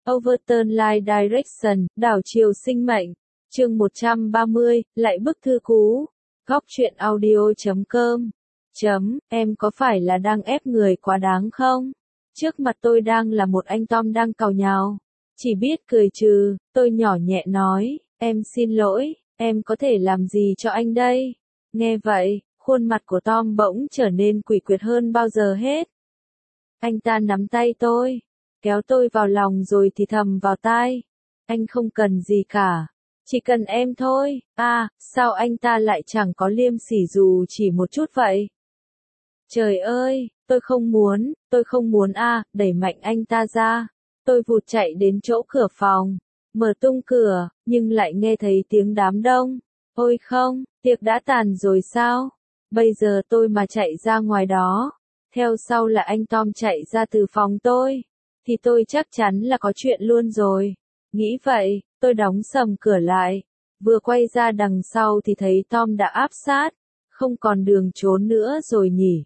Overturn Life Direction, đảo chiều sinh mệnh. Chương 130, lại bức thư cũ. Góc truyện audio.com. Em có phải là đang ép người quá đáng không? Trước mặt tôi đang là một anh Tom đang càu nhàu. Chỉ biết cười trừ, tôi nhỏ nhẹ nói, em xin lỗi, em có thể làm gì cho anh đây? Nghe vậy, khuôn mặt của Tom bỗng trở nên quỷ quyệt hơn bao giờ hết. Anh ta nắm tay tôi, kéo tôi vào lòng rồi thì thầm vào tai. Anh không cần gì cả, chỉ cần em thôi. Sao anh ta lại chẳng có liêm sỉ dù chỉ một chút vậy? Trời ơi, tôi không muốn đẩy mạnh anh ta ra. Tôi vụt chạy đến chỗ cửa phòng, mở tung cửa, nhưng lại nghe thấy tiếng đám đông. Ôi không, tiệc đã tàn rồi sao? Bây giờ tôi mà chạy ra ngoài đó, theo sau là anh Tom chạy ra từ phòng tôi, thì tôi chắc chắn là có chuyện luôn rồi. Nghĩ vậy, tôi đóng sầm cửa lại, vừa quay ra đằng sau thì thấy Tom đã áp sát, không còn đường trốn nữa rồi nhỉ.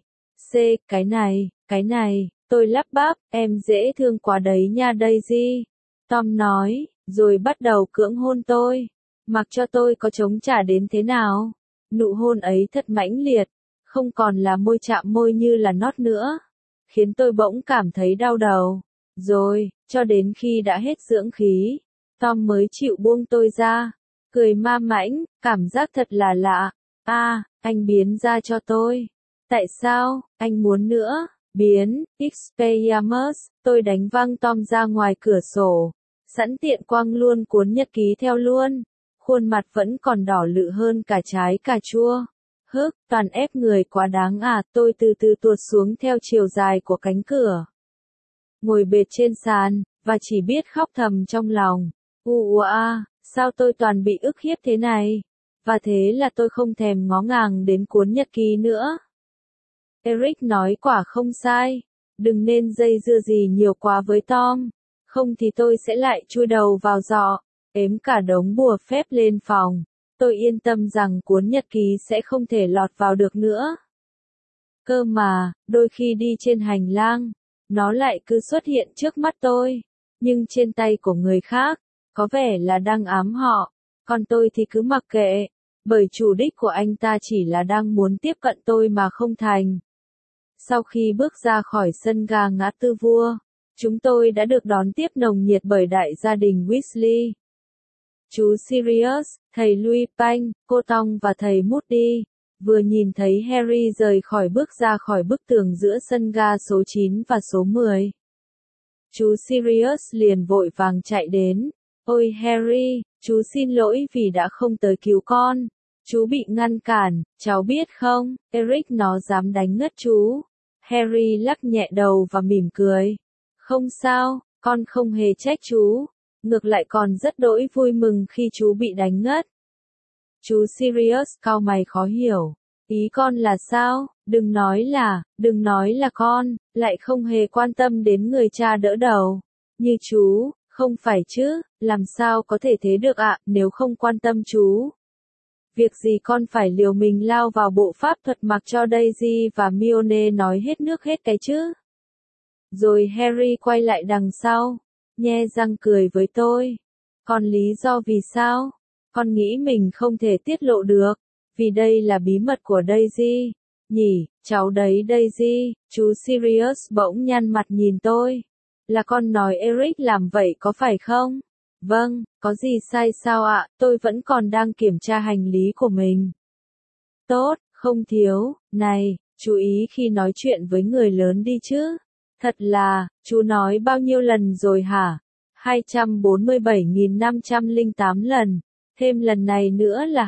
Cái này, tôi lắp bắp, em dễ thương quá đấy nha Daisy. Tom nói, rồi bắt đầu cưỡng hôn tôi, mặc cho tôi có chống trả đến thế nào. Nụ hôn ấy thật mãnh liệt, không còn là môi chạm môi như là nót nữa, khiến tôi bỗng cảm thấy đau đầu. Rồi, cho đến khi đã hết dưỡng khí, Tom mới chịu buông tôi ra, cười ma mãnh, cảm giác thật là lạ. Anh biến ra cho tôi. Tại sao, anh muốn nữa? Biến, Expelliarmus, tôi đánh văng Tom ra ngoài cửa sổ, sẵn tiện quăng luôn cuốn nhật ký theo luôn. Khuôn mặt vẫn còn đỏ lự hơn cả trái cà chua. Toàn ép người quá đáng tôi từ từ tuột xuống theo chiều dài của cánh cửa. Ngồi bệt trên sàn, và chỉ biết khóc thầm trong lòng. Sao tôi toàn bị ức hiếp thế này? Và thế là tôi không thèm ngó ngàng đến cuốn nhật ký nữa. Eric nói quả không sai. Đừng nên dây dưa gì nhiều quá với Tom. Không thì tôi sẽ lại chui đầu vào giọ, ếm cả đống bùa phép lên phòng. Tôi yên tâm rằng cuốn nhật ký sẽ không thể lọt vào được nữa. Cơ mà, đôi khi đi trên hành lang, nó lại cứ xuất hiện trước mắt tôi, nhưng trên tay của người khác, có vẻ là đang ám họ, còn tôi thì cứ mặc kệ, bởi chủ đích của anh ta chỉ là đang muốn tiếp cận tôi mà không thành. Sau khi bước ra khỏi sân ga ngã tư vua, chúng tôi đã được đón tiếp nồng nhiệt bởi đại gia đình Weasley. Chú Sirius, thầy Lupin, cô Tong và thầy Moody, vừa nhìn thấy Harry rời khỏi bước ra khỏi bức tường giữa sân ga số 9 và số 10. Chú Sirius liền vội vàng chạy đến. Ôi Harry, chú xin lỗi vì đã không tới cứu con. Chú bị ngăn cản, cháu biết không, Eric nó dám đánh ngất chú. Harry lắc nhẹ đầu và mỉm cười. Không sao, con không hề trách chú. Ngược lại còn rất đỗi vui mừng khi chú bị đánh ngất. Chú Sirius cau mày khó hiểu. Ý con là sao? Đừng nói là con, lại không hề quan tâm đến người cha đỡ đầu. Như chú, không phải chứ, làm sao có thể thế được nếu không quan tâm chú. Việc gì con phải liều mình lao vào bộ pháp thuật mặc cho Daisy và Hermione nói hết nước hết cái chứ. Rồi Harry quay lại đằng sau, nhe răng cười với tôi. Còn lý do vì sao? Con nghĩ mình không thể tiết lộ được, vì đây là bí mật của Daisy. Nhỉ, cháu đấy Daisy, chú Sirius bỗng nhăn mặt nhìn tôi. Là con nói Eric làm vậy có phải không? Vâng, có gì sai sao ạ, tôi vẫn còn đang kiểm tra hành lý của mình. Tốt, không thiếu, này, chú ý khi nói chuyện với người lớn đi chứ. Thật là, chú nói bao nhiêu lần rồi hả? 247.508 lần, thêm lần này nữa là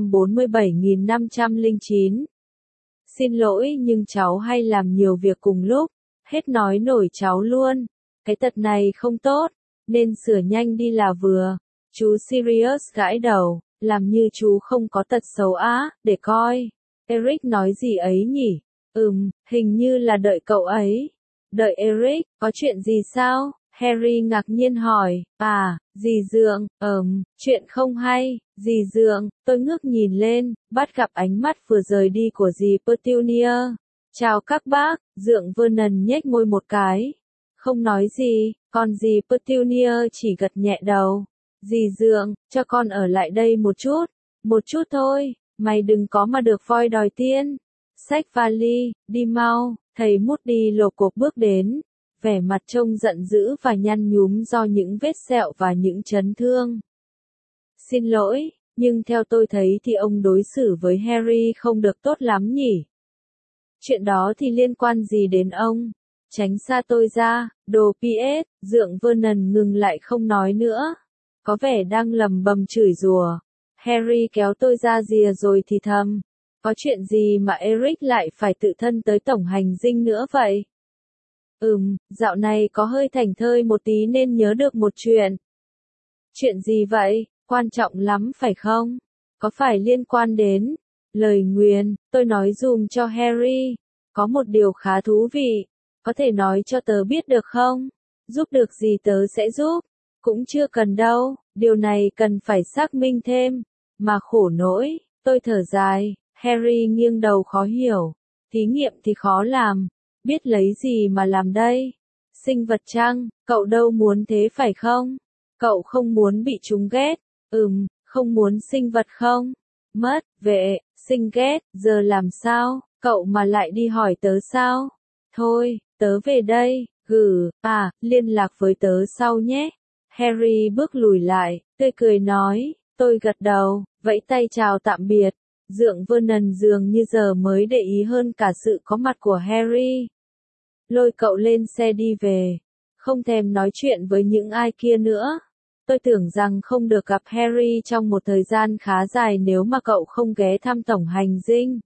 247.509. Xin lỗi nhưng cháu hay làm nhiều việc cùng lúc, hết nói nổi cháu luôn. Cái tật này không tốt, nên sửa nhanh đi là vừa. Chú Sirius gãi đầu, làm như chú không có tật xấu để coi. Eric nói gì ấy nhỉ? Hình như là đợi cậu ấy. Đợi Eric, có chuyện gì sao? Harry ngạc nhiên hỏi. Dì Dượng, chuyện không hay. Dì Dượng, tôi ngước nhìn lên, bắt gặp ánh mắt vừa rời đi của dì Petunia. Chào các bác, Dượng Vernon nhếch môi một cái. Không nói gì, còn dì Petunia chỉ gật nhẹ đầu. Dì Dượng, cho con ở lại đây một chút thôi, mày đừng có mà được voi đòi tiên. Xách vali, đi mau, thầy Moody lột cột bước đến, vẻ mặt trông giận dữ và nhăn nhúm do những vết sẹo và những chấn thương. Xin lỗi, nhưng theo tôi thấy thì ông đối xử với Harry không được tốt lắm nhỉ. Chuyện đó thì liên quan gì đến ông? Tránh xa tôi ra, đồ PS, Dượng Vernon ngừng lại không nói nữa. Có vẻ đang lầm bầm chửi rủa. Harry kéo tôi ra rìa rồi thì thầm. Có chuyện gì mà Eric lại phải tự thân tới tổng hành dinh nữa vậy? Dạo này có hơi thảnh thơi một tí nên nhớ được một chuyện. Chuyện gì vậy? Quan trọng lắm phải không? Có phải liên quan đến lời nguyền? Tôi nói dùm cho Harry. Có một điều khá thú vị. Có thể nói cho tớ biết được không? Giúp được gì tớ sẽ giúp. Cũng chưa cần đâu. Điều này cần phải xác minh thêm. Mà khổ nỗi. Tôi thở dài. Harry nghiêng đầu khó hiểu. Thí nghiệm thì khó làm. Biết lấy gì mà làm đây? Sinh vật chăng? Cậu đâu muốn thế phải không? Cậu không muốn bị chúng ghét. Không muốn sinh vật không? Mất, vệ, sinh ghét, giờ làm sao? Cậu mà lại đi hỏi tớ sao? Thôi, tớ về đây, liên lạc với tớ sau nhé. Harry bước lùi lại, tươi cười nói, tôi gật đầu, vẫy tay chào tạm biệt. Dượng Vernon dường như giờ mới để ý hơn cả sự có mặt của Harry. Lôi cậu lên xe đi về, không thèm nói chuyện với những ai kia nữa. Tôi tưởng rằng không được gặp Harry trong một thời gian khá dài nếu mà cậu không ghé thăm tổng hành dinh.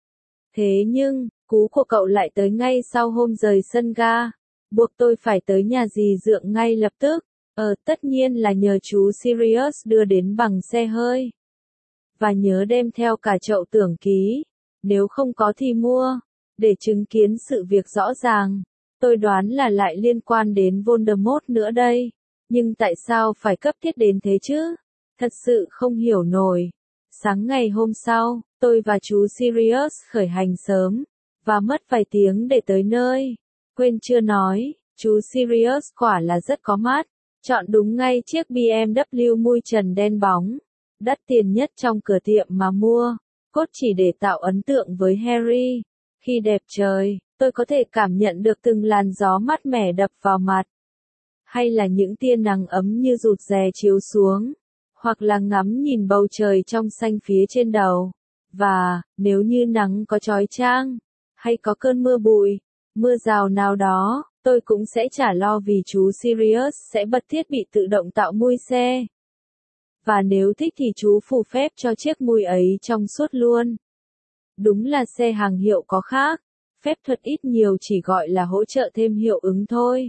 Thế nhưng, cú của cậu lại tới ngay sau hôm rời sân ga, buộc tôi phải tới nhà dì Dượng ngay lập tức. Tất nhiên là nhờ chú Sirius đưa đến bằng xe hơi. Và nhớ đem theo cả chậu tưởng ký, nếu không có thì mua, để chứng kiến sự việc rõ ràng. Tôi đoán là lại liên quan đến Voldemort nữa đây. Nhưng tại sao phải cấp thiết đến thế chứ? Thật sự không hiểu nổi. Sáng ngày hôm sau, tôi và chú Sirius khởi hành sớm, và mất vài tiếng để tới nơi. Quên chưa nói, chú Sirius quả là rất có mắt, chọn đúng ngay chiếc BMW mui trần đen bóng, đắt tiền nhất trong cửa tiệm mà mua, cốt chỉ để tạo ấn tượng với Harry. Khi đẹp trời, tôi có thể cảm nhận được từng làn gió mát mẻ đập vào mặt. Hay là những tia nắng ấm như rụt rè chiếu xuống, hoặc là ngắm nhìn bầu trời trong xanh phía trên đầu. Và, nếu như nắng có chói chang, hay có cơn mưa bụi, mưa rào nào đó, tôi cũng sẽ chả lo vì chú Sirius sẽ bật thiết bị tự động tạo mui xe. Và nếu thích thì chú phù phép cho chiếc mui ấy trong suốt luôn. Đúng là xe hàng hiệu có khác, phép thuật ít nhiều chỉ gọi là hỗ trợ thêm hiệu ứng thôi.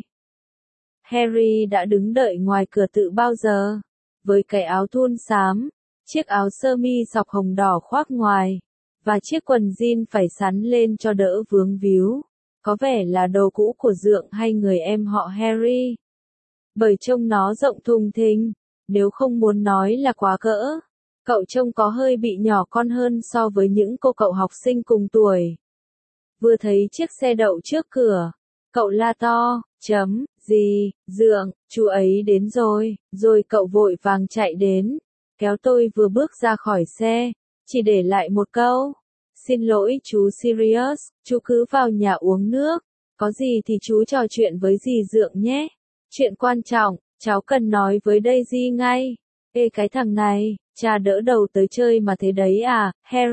Harry đã đứng đợi ngoài cửa tự bao giờ, với cái áo thun xám, chiếc áo sơ mi sọc hồng đỏ khoác ngoài, và chiếc quần jean phải sắn lên cho đỡ vướng víu. Có vẻ là đồ cũ của Dượng hay người em họ Harry. Bởi trông nó rộng thùng thình, nếu không muốn nói là quá cỡ. Cậu trông có hơi bị nhỏ con hơn so với những cô cậu học sinh cùng tuổi. Vừa thấy chiếc xe đậu trước cửa, cậu la to, gì, Dượng, chú ấy đến rồi cậu vội vàng chạy đến, kéo tôi vừa bước ra khỏi xe, chỉ để lại một câu. Xin lỗi chú Sirius, chú cứ vào nhà uống nước, có gì thì chú trò chuyện với dì Dượng nhé. Chuyện quan trọng, cháu cần nói với Daisy ngay. Ê cái thằng này, cha đỡ đầu tới chơi mà thế đấy à,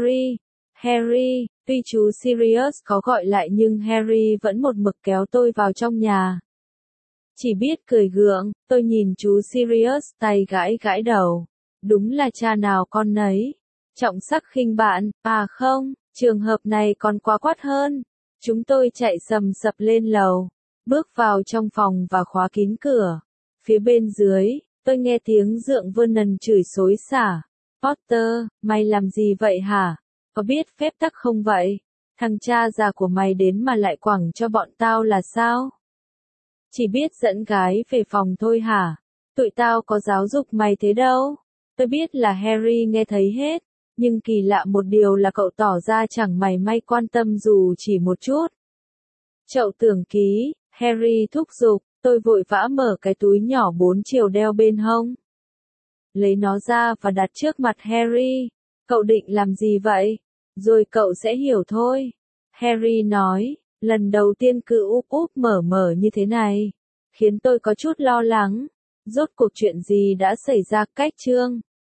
Harry, tuy chú Sirius có gọi lại nhưng Harry vẫn một mực kéo tôi vào trong nhà. Chỉ biết cười gượng, tôi nhìn chú Sirius tay gãi đầu. Đúng là cha nào con nấy. Trọng sắc khinh bạn, à không, trường hợp này còn quá quát hơn. Chúng tôi chạy sầm sập lên lầu, bước vào trong phòng và khóa kín cửa. Phía bên dưới, tôi nghe tiếng Dượng Vernon chửi xối xả. Potter, mày làm gì vậy hả? Có biết phép tắc không vậy? Thằng cha già của mày đến mà lại quẳng cho bọn tao là sao? Chỉ biết dẫn gái về phòng thôi hả? Tụi tao có giáo dục mày thế đâu. Tôi biết là Harry nghe thấy hết, nhưng kỳ lạ một điều là cậu tỏ ra chẳng mảy may quan tâm dù chỉ một chút. Chậu tưởng ký, Harry thúc giục, tôi vội vã mở cái túi nhỏ 4 chiều đeo bên hông. Lấy nó ra và đặt trước mặt Harry. Cậu định làm gì vậy? Rồi cậu sẽ hiểu thôi. Harry nói, lần đầu tiên cứ úp úp mở như thế này. Khiến tôi có chút lo lắng. Rốt cuộc chuyện gì đã xảy ra? Cách chương